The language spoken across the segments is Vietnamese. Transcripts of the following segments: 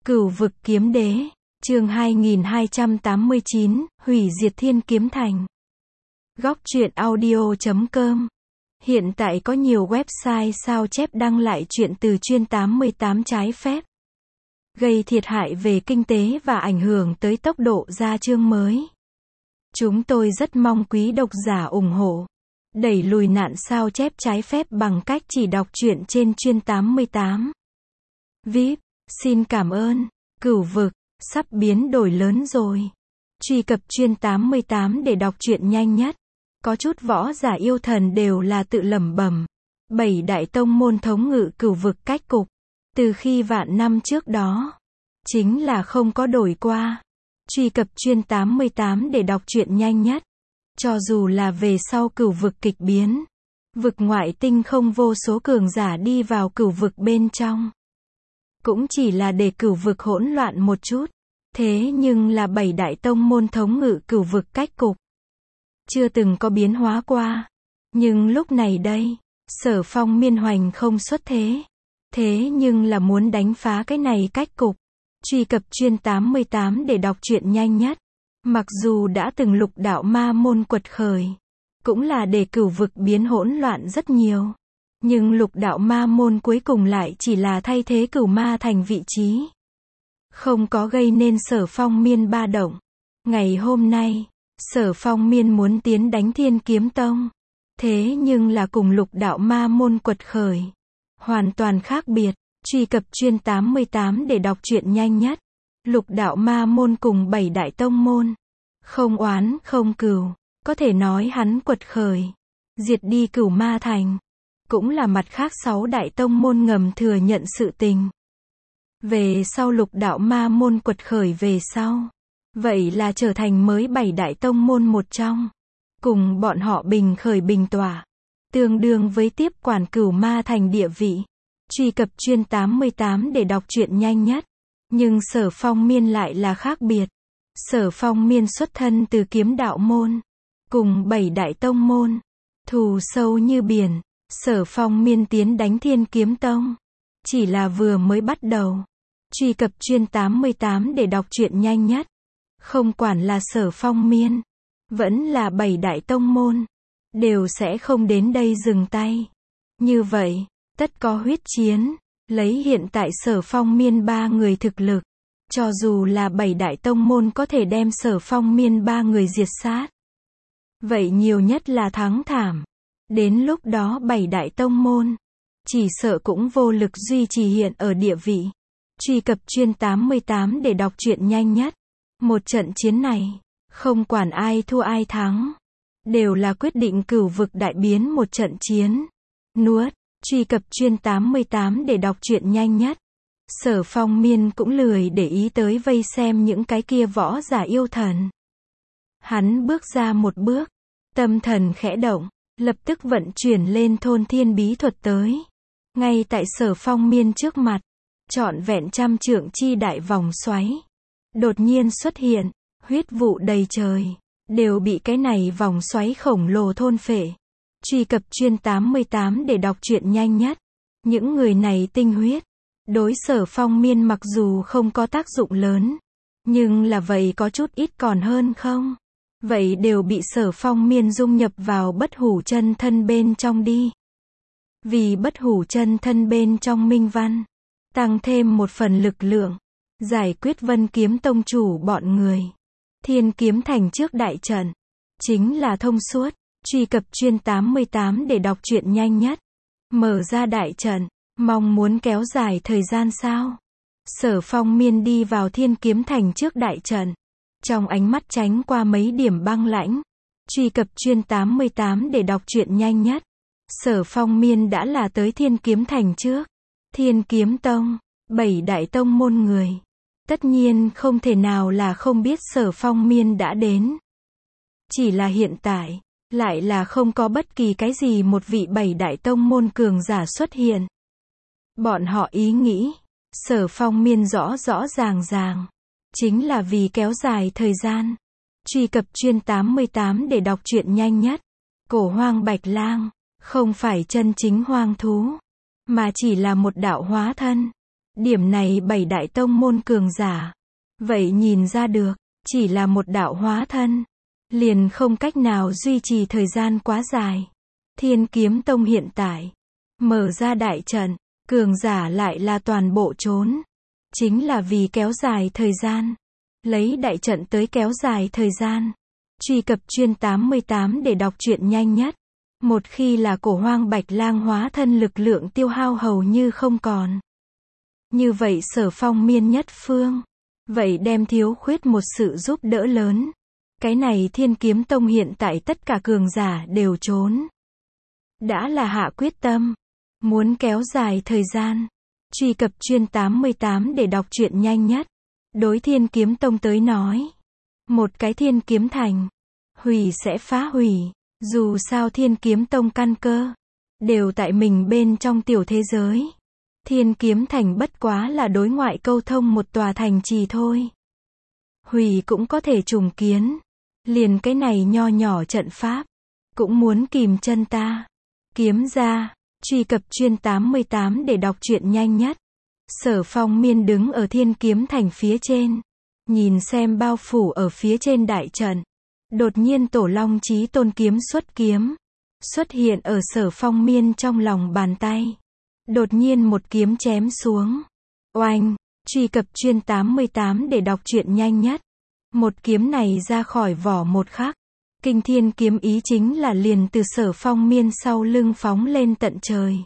Cửu vực kiếm đế, chương 2289, hủy diệt thiên kiếm thành. Góc truyện audio.com. Hiện tại có nhiều website sao chép đăng lại truyện từ chuyên 88 trái phép, gây thiệt hại về kinh tế và ảnh hưởng tới tốc độ ra chương mới. Chúng tôi rất mong quý độc giả ủng hộ, đẩy lùi nạn sao chép trái phép bằng cách chỉ đọc truyện trên chuyên 88. VIP, xin cảm ơn. Cửu vực, sắp biến đổi lớn rồi. Truy cập chuyên 88 để đọc truyện nhanh nhất. Có chút võ giả yêu thần đều là tự lẩm bẩm. 7 đại tông môn thống ngự cửu vực cách cục, từ khi vạn năm trước đó, chính là không có đổi qua. Truy cập chuyên 88 để đọc truyện nhanh nhất. Cho dù là về sau cửu vực kịch biến, vực ngoại tinh không vô số cường giả đi vào cửu vực bên trong, cũng chỉ là để cửu vực hỗn loạn một chút. Thế nhưng là 7 đại tông môn thống ngự cửu vực cách cục, chưa từng có biến hóa qua. Nhưng lúc này đây, Sở Phong miên hoành không xuất thế. Thế nhưng là muốn đánh phá cái này cách cục. Truy cập chuyên 88 để đọc truyện nhanh nhất. Mặc dù đã từng lục đạo ma môn quật khởi, cũng là để cửu vực biến hỗn loạn rất nhiều. Nhưng lục đạo ma môn cuối cùng lại chỉ là thay thế cửu ma thành vị trí, không có gây nên Sở Phong miên ba động. Ngày hôm nay, Sở Phong miên muốn tiến đánh Thiên Kiếm Tông. Thế nhưng là cùng lục đạo ma môn quật khởi, hoàn toàn khác biệt. Truy cập chuyên 88 để đọc truyện nhanh nhất. Lục đạo ma môn cùng 7 đại tông môn, không oán không cừu, có thể nói hắn quật khởi, diệt đi cửu ma thành, cũng là mặt khác 6 đại tông môn ngầm thừa nhận sự tình. Về sau lục đạo ma môn quật khởi về sau, vậy là trở thành mới 7 đại tông môn một trong. Cùng bọn họ bình khởi bình tỏa, tương đương với tiếp quản cửu ma thành địa vị. Truy cập chuyên 88 để đọc truyện nhanh nhất. Nhưng Sở Phong miên lại là khác biệt. Sở Phong miên xuất thân từ kiếm đạo môn, cùng 7 đại tông môn, thù sâu như biển. Sở Phong miên tiến đánh Thiên Kiếm Tông, chỉ là vừa mới bắt đầu. Truy cập chuyên 88 để đọc truyện nhanh nhất. Không quản là Sở Phong miên, vẫn là 7 đại tông môn, đều sẽ không đến đây dừng tay. Như vậy, tất có huyết chiến. Lấy hiện tại Sở Phong miên 3 người thực lực, cho dù là 7 đại tông môn có thể đem Sở Phong miên 3 người diệt sát, vậy nhiều nhất là thắng thảm. Đến lúc đó 7 đại tông môn, chỉ sợ cũng vô lực duy trì hiện ở địa vị. Truy cập chuyên 88 để đọc truyện nhanh nhất. Một trận chiến này, không quản ai thua ai thắng, đều là quyết định cửu vực đại biến một trận chiến. Nuốt. Truy cập chuyên 88 để đọc truyện nhanh nhất. Sở Phong miên cũng lười để ý tới vây xem những cái kia võ giả yêu thần. Hắn bước ra một bước, tâm thần khẽ động, lập tức vận chuyển lên thôn thiên bí thuật tới. Ngay tại Sở Phong miên trước mặt, trọn vẹn 100 trượng chi đại vòng xoáy đột nhiên xuất hiện, huyết vụ đầy trời, đều bị cái này vòng xoáy khổng lồ thôn phệ. Truy cập chuyên 88 để đọc truyện nhanh nhất. Những người này tinh huyết, đối Sở Phong miên mặc dù không có tác dụng lớn, nhưng là vậy có chút ít còn hơn không? Vậy đều bị Sở Phong miên dung nhập vào bất hủ chân thân bên trong đi. Vì bất hủ chân thân bên trong minh văn, tăng thêm một phần lực lượng, giải quyết Vân Kiếm Tông chủ bọn người. Thiên Kiếm Thành trước đại trận, chính là thông suốt. Truy cập chuyên 88 để đọc truyện nhanh nhất. Mở ra đại trận, mong muốn kéo dài thời gian sao? Sở Phong miên đi vào Thiên Kiếm Thành trước đại trận, trong ánh mắt tránh qua mấy điểm băng lãnh. Truy cập chuyên 88 để đọc truyện nhanh nhất. Sở Phong miên đã là tới Thiên Kiếm Thành trước. Thiên Kiếm Tông, 7 đại tông môn người, tất nhiên không thể nào là không biết Sở Phong miên đã đến. Chỉ là hiện tại, lại là không có bất kỳ cái gì một vị 7 đại tông môn cường giả xuất hiện. Bọn họ ý nghĩ, Sở Phong miên rõ rõ ràng, chính là vì kéo dài thời gian. Truy cập chuyên 88 để đọc truyện nhanh nhất. Cổ hoang bạch lang, không phải chân chính hoang thú, mà chỉ là một đạo hóa thân. Điểm này 7 đại tông môn cường giả. Vậy nhìn ra được, chỉ là một đạo hóa thân. Liền không cách nào duy trì thời gian quá dài. Thiên Kiếm Tông hiện tại, mở ra đại trận, cường giả lại là toàn bộ trốn. Chính là vì kéo dài thời gian. Lấy đại trận tới kéo dài thời gian. Truy cập chuyên 88 để đọc truyện nhanh nhất. Một khi là Cổ Hoang Bạch Lang hóa thân lực lượng tiêu hao hầu như không còn. Như vậy Sở Phong miên nhất phương. Vậy đem thiếu khuyết một sự giúp đỡ lớn. Cái này Thiên Kiếm Tông hiện tại tất cả cường giả đều trốn. Đã là hạ quyết tâm. Muốn kéo dài thời gian. Truy cập chuyên 88 để đọc truyện nhanh nhất. Đối Thiên Kiếm Tông tới nói. Một cái Thiên Kiếm Thành. Hủy sẽ phá hủy. Dù sao Thiên Kiếm Tông căn cơ. Đều tại mình bên trong tiểu thế giới. Thiên Kiếm Thành bất quá là đối ngoại câu thông một tòa thành trì thôi. Hủy cũng có thể trùng kiến. Liền cái này nho nhỏ trận pháp. Cũng muốn kìm chân ta. Kiếm ra. Truy cập chuyên 88 để đọc truyện nhanh nhất. Sở Phong miên đứng ở Thiên Kiếm Thành phía trên. Nhìn xem bao phủ ở phía trên đại trận. Đột nhiên Tổ Long Chí Tôn kiếm xuất kiếm. Xuất hiện ở Sở Phong miên trong lòng bàn tay. Đột nhiên một kiếm chém xuống. Oanh. Truy cập chuyên 88 để đọc truyện nhanh nhất. Một kiếm này ra khỏi vỏ một khắc. Kinh thiên kiếm ý chính là liền từ Sở Phong miên sau lưng phóng lên tận trời.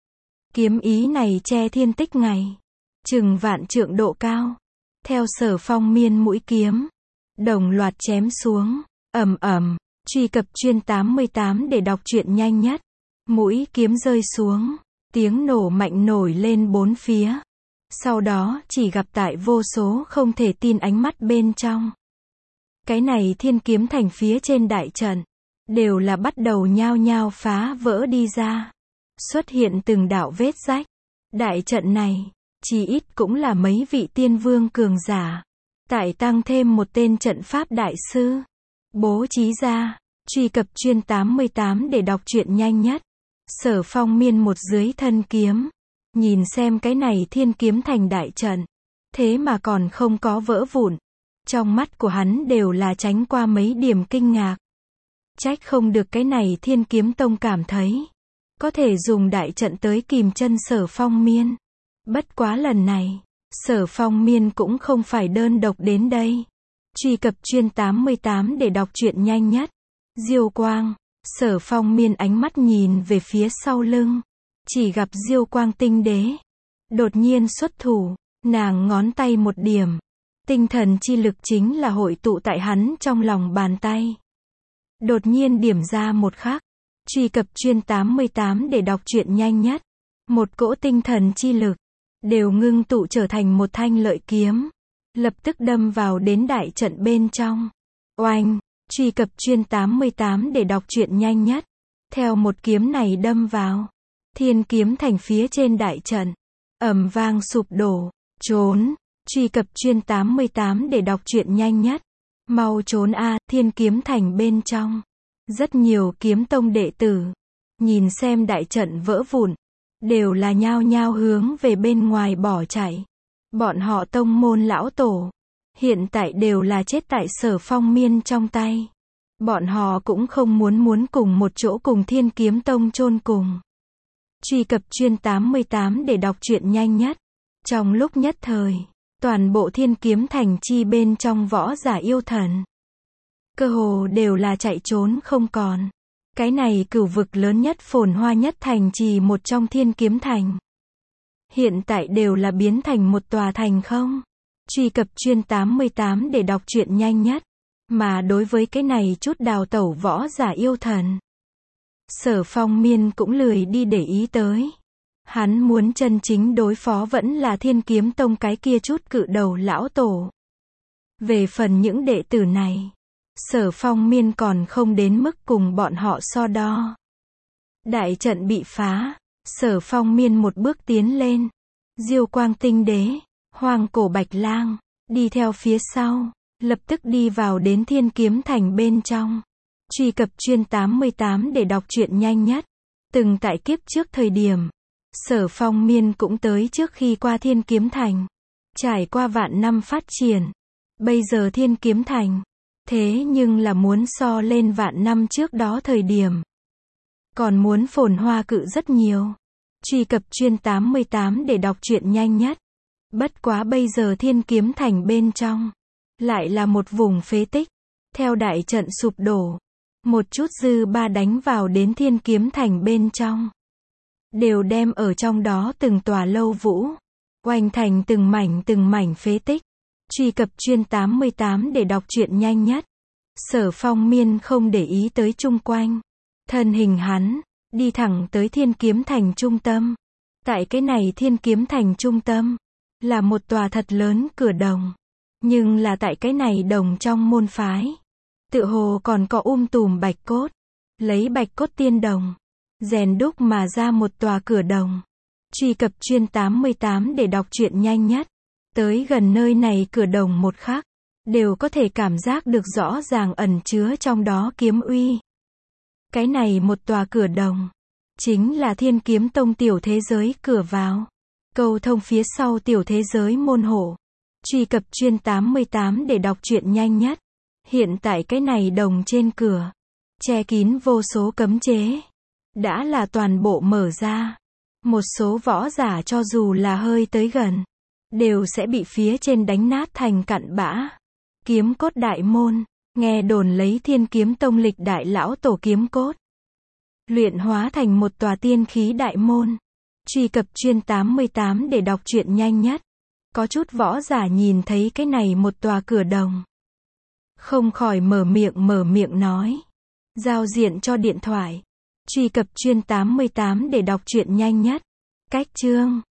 Kiếm ý này che thiên tích ngày. Chừng vạn trượng độ cao. Theo Sở Phong miên mũi kiếm. Đồng loạt chém xuống. Ầm ầm. Truy cập chuyên 88 để đọc truyện nhanh nhất. Mũi kiếm rơi xuống. Tiếng nổ mạnh nổi lên bốn phía. Sau đó chỉ gặp tại vô số không thể tin ánh mắt bên trong. Cái này Thiên Kiếm Thành phía trên đại trận. Đều là bắt đầu nhao nhao phá vỡ đi ra. Xuất hiện từng đạo vết rách. Đại trận này, chỉ ít cũng là mấy vị tiên vương cường giả. Tại tăng thêm một tên trận pháp đại sư. Bố trí ra. Truy cập chuyên 88 để đọc truyện nhanh nhất. Sở Phong miên một dưới thân kiếm. Nhìn xem cái này Thiên Kiếm Thành đại trận. Thế mà còn không có vỡ vụn. Trong mắt của hắn đều là tránh qua mấy điểm kinh ngạc. Trách không được cái này Thiên Kiếm Tông cảm thấy. Có thể dùng đại trận tới kìm chân Sở Phong miên. Bất quá lần này. Sở Phong miên cũng không phải đơn độc đến đây. Truy cập chuyên 88 để đọc truyện nhanh nhất. Diêu quang. Sở Phong miên ánh mắt nhìn về phía sau lưng. Chỉ gặp Diêu quang tinh đế. Đột nhiên xuất thủ. Nàng ngón tay một điểm. Tinh thần chi lực chính là hội tụ tại hắn trong lòng bàn tay. Đột nhiên điểm ra một khắc. Truy cập chuyên 88 để đọc truyện nhanh nhất. Một cỗ tinh thần chi lực. Đều ngưng tụ trở thành một thanh lợi kiếm. Lập tức đâm vào đến đại trận bên trong. Oanh. Truy cập chuyên 88 để đọc truyện nhanh nhất. Theo một kiếm này đâm vào. Thiên Kiếm Thành phía trên đại trận. Ầm vang sụp đổ. Trốn. Truy cập chuyên 88 để đọc truyện nhanh nhất. Mau trốn a. Thiên Kiếm Thành bên trong. Rất nhiều kiếm tông đệ tử. Nhìn xem đại trận vỡ vụn. Đều là nhao nhao hướng về bên ngoài bỏ chạy. Bọn họ tông môn lão tổ. Hiện tại đều là chết tại Sở Phong miên trong tay. Bọn họ cũng không muốn cùng một chỗ cùng Thiên Kiếm Tông chôn cùng. Truy cập chuyên 88 để đọc truyện nhanh nhất. Trong lúc nhất thời. Toàn bộ Thiên Kiếm Thành chi bên trong võ giả yêu thần. Cơ hồ đều là chạy trốn không còn. Cái này cửu vực lớn nhất phồn hoa nhất thành trì một trong Thiên Kiếm Thành. Hiện tại đều là biến thành một tòa thành không. Truy cập chuyên 88 để đọc truyện nhanh nhất. Mà đối với cái này chút đào tẩu võ giả yêu thần. Sở Phong miên cũng lười đi để ý tới. Hắn muốn chân chính đối phó vẫn là Thiên Kiếm Tông cái kia chút cự đầu lão tổ. Về phần những đệ tử này. Sở Phong miên còn không đến mức cùng bọn họ so đo. Đại trận bị phá. Sở Phong miên một bước tiến lên. Diêu quang tinh đế. Hoang cổ bạch lang. Đi theo phía sau. Lập tức đi vào đến Thiên Kiếm Thành bên trong. Truy cập chuyên 88 để đọc truyện nhanh nhất. Từng tại kiếp trước thời điểm. Sở Phong Miên cũng tới trước khi qua Thiên Kiếm Thành. Trải qua vạn năm phát triển. Bây giờ Thiên Kiếm Thành. Thế nhưng là muốn so lên vạn năm trước đó thời điểm. Còn muốn phồn hoa cự rất nhiều. Truy cập chuyên 88 để đọc truyện nhanh nhất. Bất quá bây giờ Thiên Kiếm Thành bên trong. Lại là một vùng phế tích. Theo đại trận sụp đổ. Một chút dư ba đánh vào đến Thiên Kiếm Thành bên trong. Đều đem ở trong đó từng tòa lâu vũ. Oanh thành từng mảnh phế tích. Truy cập chuyên 88 để đọc truyện nhanh nhất. Sở Phong Miên không để ý tới chung quanh. Thân hình hắn, đi thẳng tới Thiên Kiếm Thành trung tâm. Tại cái này Thiên Kiếm Thành trung tâm, là một tòa thật lớn cửa đồng. Nhưng là tại cái này đồng trong môn phái. Tựa hồ còn có tùm bạch cốt. Lấy bạch cốt tiên đồng. Rèn đúc mà ra một tòa cửa đồng. Truy cập chuyên 88 để đọc truyện nhanh nhất. Tới gần nơi này cửa đồng một khắc. Đều có thể cảm giác được rõ ràng ẩn chứa trong đó kiếm uy. Cái này một tòa cửa đồng. Chính là Thiên Kiếm Tông tiểu thế giới cửa vào. Cầu thông phía sau tiểu thế giới môn hộ. Truy cập chuyên 88 để đọc truyện nhanh nhất. Hiện tại cái này đồng trên cửa. Che kín vô số cấm chế. Đã là toàn bộ mở ra. Một số võ giả cho dù là hơi tới gần. Đều sẽ bị phía trên đánh nát thành cặn bã. Kiếm cốt đại môn. Nghe đồn lấy Thiên Kiếm Tông lịch đại lão tổ kiếm cốt. Luyện hóa thành một tòa tiên khí đại môn. Truy cập chuyên 88 để đọc truyện nhanh nhất. Có chút võ giả nhìn thấy cái này một tòa cửa đồng. Không khỏi mở miệng nói. Giao diện cho điện thoại. Truy cập chuyên 88 để đọc truyện nhanh nhất. Cách chương.